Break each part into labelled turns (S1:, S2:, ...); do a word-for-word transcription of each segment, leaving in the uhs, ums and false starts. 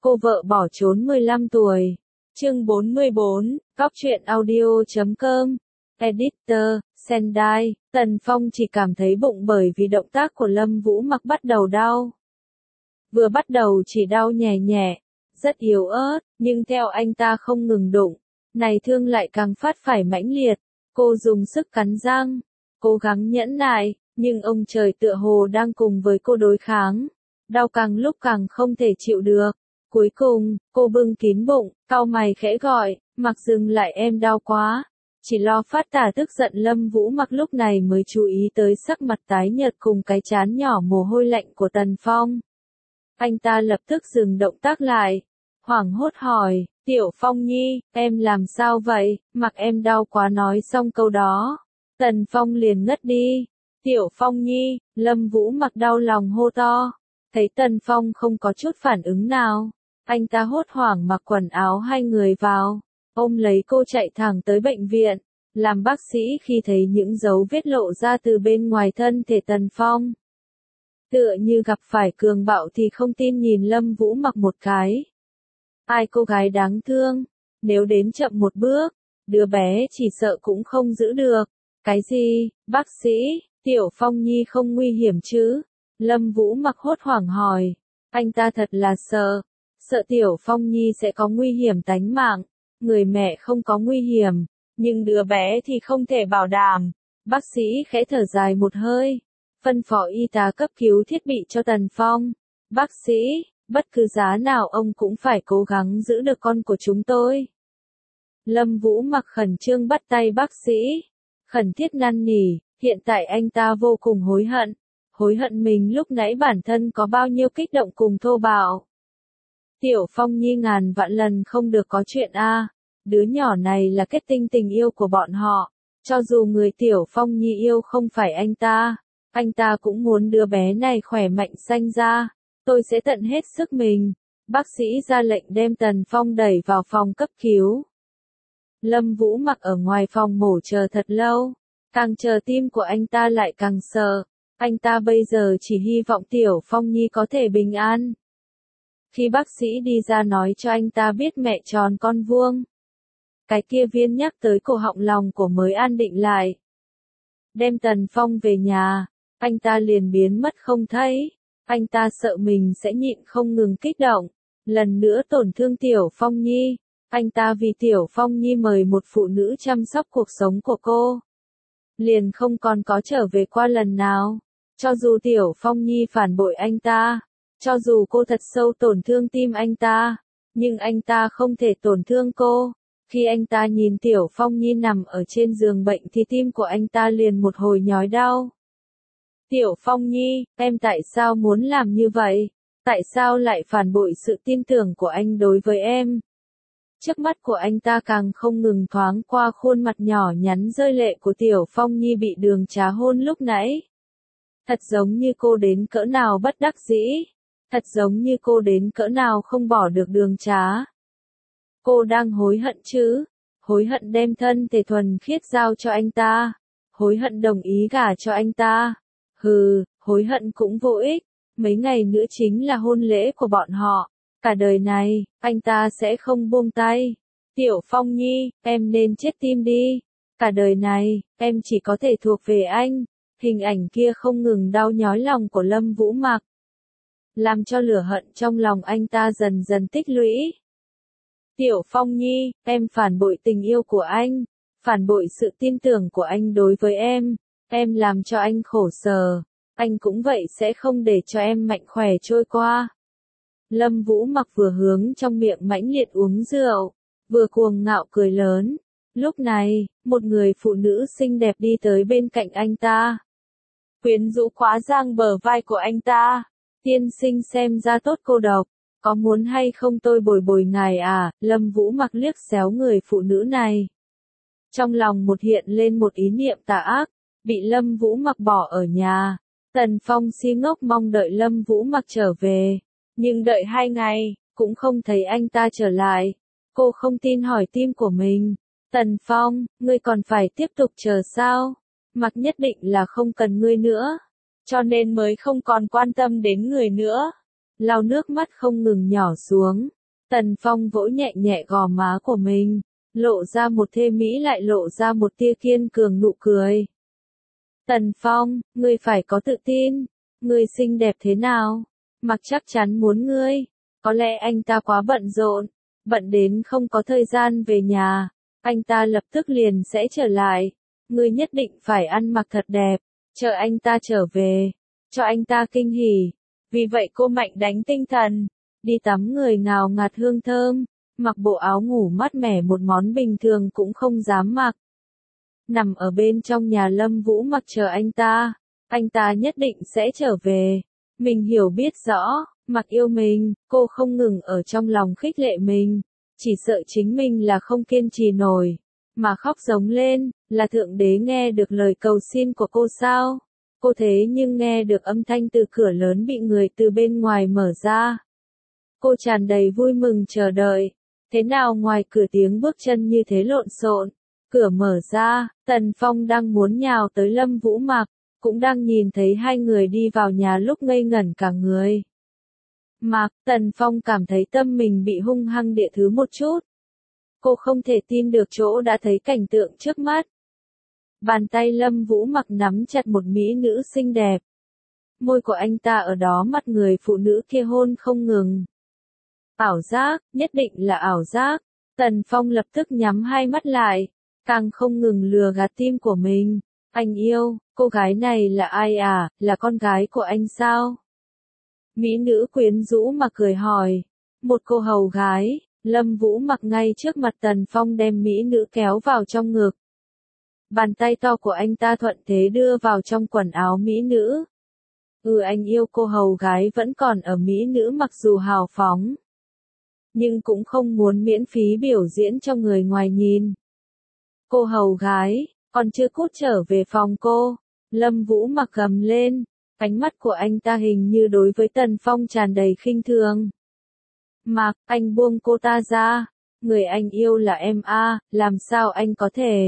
S1: Cô vợ bỏ trốn mười lăm tuổi. Chương bốn mươi bốn, Cóc truyện audio chấm com. Editor, Sendai, Tần Phong chỉ cảm thấy bụng bởi vì động tác của Lâm Vũ Mặc bắt đầu đau. Vừa bắt đầu chỉ đau nhẹ nhẹ, rất yếu ớt, nhưng theo anh ta không ngừng đụng, này thương lại càng phát phải mãnh liệt. Cô dùng sức cắn răng, cố gắng nhẫn nại, nhưng ông trời tựa hồ đang cùng với cô đối kháng. Đau càng lúc càng không thể chịu được. Cuối cùng, cô bưng kín bụng, cau mày khẽ gọi, Mặc dừng lại, em đau quá. Chỉ lo phát tả tức giận Lâm Vũ Mặc lúc này mới chú ý tới sắc mặt tái nhợt cùng cái trán nhỏ mồ hôi lạnh của Tần Phong. Anh ta lập tức dừng động tác lại, hoảng hốt hỏi, Tiểu Phong Nhi, em làm sao vậy? Mặc em đau quá. Nói xong câu đó, Tần Phong liền ngất đi. Tiểu Phong Nhi, Lâm Vũ Mặc đau lòng hô to. Thấy Tần Phong không có chút phản ứng nào, anh ta hốt hoảng mặc quần áo hai người vào, ôm lấy cô chạy thẳng tới bệnh viện. Làm bác sĩ khi thấy những dấu vết lộ ra từ bên ngoài thân thể Tần Phong, tựa như gặp phải cường bạo thì không tin nhìn Lâm Vũ Mặc một cái. Ai cô gái đáng thương, nếu đến chậm một bước, đứa bé chỉ sợ cũng không giữ được. Cái gì, bác sĩ, Tiểu Phong Nhi không nguy hiểm chứ? Lâm Vũ Mặc hốt hoảng hỏi. Anh ta thật là sợ, sợ Tiểu Phong Nhi sẽ có nguy hiểm tánh mạng. Người mẹ không có nguy hiểm, nhưng đứa bé thì không thể bảo đảm. Bác sĩ khẽ thở dài một hơi, phân phó y tá cấp cứu thiết bị cho Tần Phong. Bác sĩ, bất cứ giá nào ông cũng phải cố gắng giữ được con của chúng tôi. Lâm Vũ Mặc khẩn trương bắt tay bác sĩ, khẩn thiết năn nỉ. Hiện tại anh ta vô cùng hối hận, hối hận mình lúc nãy bản thân có bao nhiêu kích động cùng thô bạo. Tiểu Phong Nhi ngàn vạn lần không được có chuyện a. Đứa nhỏ này là kết tinh tình yêu của bọn họ. Cho dù người Tiểu Phong Nhi yêu không phải anh ta, anh ta cũng muốn đứa bé này khỏe mạnh sanh ra. Tôi sẽ tận hết sức mình. Bác sĩ ra lệnh đem Tần Phong đẩy vào phòng cấp cứu. Lâm Vũ Mặc ở ngoài phòng mổ chờ thật lâu. Càng chờ tim của anh ta lại càng sợ. Anh ta bây giờ chỉ hy vọng Tiểu Phong Nhi có thể bình an. Khi bác sĩ đi ra nói cho anh ta biết mẹ tròn con vuông, cái kia viên nhắc tới cổ họng lòng của mới an định lại. Đem Tần Phong về nhà, anh ta liền biến mất không thấy. Anh ta sợ mình sẽ nhịn không ngừng kích động, lần nữa tổn thương Tiểu Phong Nhi. Anh ta vì Tiểu Phong Nhi mời một phụ nữ chăm sóc cuộc sống của cô, liền không còn có trở về qua lần nào. Cho dù Tiểu Phong Nhi phản bội anh ta, cho dù cô thật sâu tổn thương tim anh ta, nhưng anh ta không thể tổn thương cô. Khi anh ta nhìn Tiểu Phong Nhi nằm ở trên giường bệnh thì tim của anh ta liền một hồi nhói đau. Tiểu Phong Nhi, em tại sao muốn làm như vậy? Tại sao lại phản bội sự tin tưởng của anh đối với em? Trước mắt của anh ta càng không ngừng thoáng qua khuôn mặt nhỏ nhắn rơi lệ của Tiểu Phong Nhi bị Đường Trá hôn lúc nãy. Thật giống như cô đến cỡ nào bất đắc dĩ. Thật giống như cô đến cỡ nào không bỏ được Đường Trá. Cô đang hối hận chứ? Hối hận đem thân thể thuần khiết giao cho anh ta. Hối hận đồng ý gả cho anh ta. Hừ, hối hận cũng vô ích. Mấy ngày nữa chính là hôn lễ của bọn họ. Cả đời này, anh ta sẽ không buông tay. Tiểu Phong Nhi, em nên chết tim đi. Cả đời này, em chỉ có thể thuộc về anh. Hình ảnh kia không ngừng đau nhói lòng của Lâm Vũ Mặc, làm cho lửa hận trong lòng anh ta dần dần tích lũy. Tiểu Phong Nhi, em phản bội tình yêu của anh, phản bội sự tin tưởng của anh đối với em. Em làm cho anh khổ sở, anh cũng vậy sẽ không để cho em mạnh khỏe trôi qua. Lâm Vũ Mặc vừa hướng trong miệng mãnh liệt uống rượu, vừa cuồng ngạo cười lớn. Lúc này, một người phụ nữ xinh đẹp đi tới bên cạnh anh ta, quyến rũ quá giang bờ vai của anh ta. Tiên sinh xem ra tốt cô độc, có muốn hay không tôi bồi bồi ngài à? Lâm Vũ Mặc liếc xéo người phụ nữ này. Trong lòng một hiện lên một ý niệm tà ác, bị Lâm Vũ Mặc bỏ ở nhà. Tần Phong si ngốc mong đợi Lâm Vũ Mặc trở về, nhưng đợi hai ngày, cũng không thấy anh ta trở lại. Cô không tin hỏi tim của mình. Tần Phong, ngươi còn phải tiếp tục chờ sao? Mặc nhất định là không cần ngươi nữa, cho nên mới không còn quan tâm đến người nữa. lau nước mắt không ngừng nhỏ xuống. Tần Phong vỗ nhẹ nhẹ gò má của mình, lộ ra một thê mỹ lại lộ ra một tia kiên cường nụ cười. Tần Phong, ngươi phải có tự tin, ngươi xinh đẹp thế nào? Mặc chắc chắn muốn ngươi. Có lẽ anh ta quá bận rộn, bận đến không có thời gian về nhà. Anh ta lập tức liền sẽ trở lại. Ngươi nhất định phải ăn mặc thật đẹp, chờ anh ta trở về, cho anh ta kinh hỉ. Vì vậy cô mạnh đánh tinh thần, đi tắm người ngào ngạt hương thơm, mặc bộ áo ngủ mát mẻ một món bình thường cũng không dám mặc. Nằm ở bên trong nhà Lâm Vũ Mặc chờ anh ta, anh ta nhất định sẽ trở về. Mình hiểu biết rõ, Mặc yêu mình, cô không ngừng ở trong lòng khích lệ mình, chỉ sợ chính mình là không kiên trì nổi, mà khóc giống lên, là Thượng Đế nghe được lời cầu xin của cô sao? Cô thế nhưng nghe được âm thanh từ cửa lớn bị người từ bên ngoài mở ra. Cô tràn đầy vui mừng chờ đợi. Thế nào ngoài cửa tiếng bước chân như thế lộn xộn, cửa mở ra, Tần Phong đang muốn nhào tới Lâm Vũ Mặc, cũng đang nhìn thấy hai người đi vào nhà lúc ngây ngẩn cả người. Mặc, Tần Phong cảm thấy tâm mình bị hung hăng địa thứ một chút. Cô không thể tin được chỗ đã thấy cảnh tượng trước mắt. Bàn tay Lâm Vũ Mặc nắm chặt một mỹ nữ xinh đẹp. Môi của anh ta ở đó mặt người phụ nữ kia hôn không ngừng. Ảo giác, nhất định là ảo giác. Tần Phong lập tức nhắm hai mắt lại, càng không ngừng lừa gạt tim của mình. Anh yêu, cô gái này là ai à, là con gái của anh sao? Mỹ nữ quyến rũ mà cười hỏi. Một cô hầu gái, Lâm Vũ Mặc ngay trước mặt Tần Phong đem mỹ nữ kéo vào trong ngực. Bàn tay to của anh ta thuận thế đưa vào trong quần áo mỹ nữ. Ừ, anh yêu cô hầu gái vẫn còn ở mỹ nữ mặc dù hào phóng, nhưng cũng không muốn miễn phí biểu diễn cho người ngoài nhìn. Cô hầu gái, còn chưa cút trở về phòng cô. Lâm Vũ Mặc gầm lên, ánh mắt của anh ta hình như đối với Tần Phong tràn đầy khinh thường. Mặc, anh buông cô ta ra, người anh yêu là em a, làm sao anh có thể?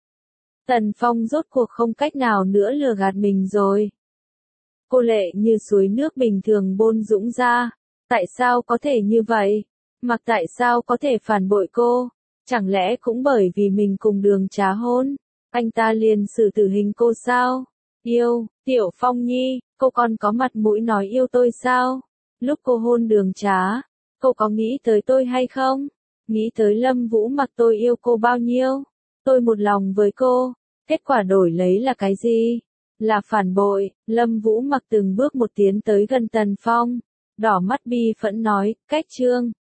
S1: Tần Phong rốt cuộc không cách nào nữa lừa gạt mình rồi. Cô lệ như suối nước bình thường bôn dũng ra. Tại sao có thể như vậy? Mặc tại sao có thể phản bội cô? Chẳng lẽ cũng bởi vì mình cùng Đường Trá hôn, anh ta liền xử tử hình cô sao? Yêu, Tiểu Phong Nhi, cô còn có mặt mũi nói yêu tôi sao? Lúc cô hôn Đường Trá, cô có nghĩ tới tôi hay không? Nghĩ tới Lâm Vũ Mặc tôi yêu cô bao nhiêu? Tôi một lòng với cô, kết quả đổi lấy là cái gì? Là phản bội. Lâm Vũ Mặc từng bước một tiến tới gần Tần Phong, đỏ mắt bi phẫn nói, cách trương.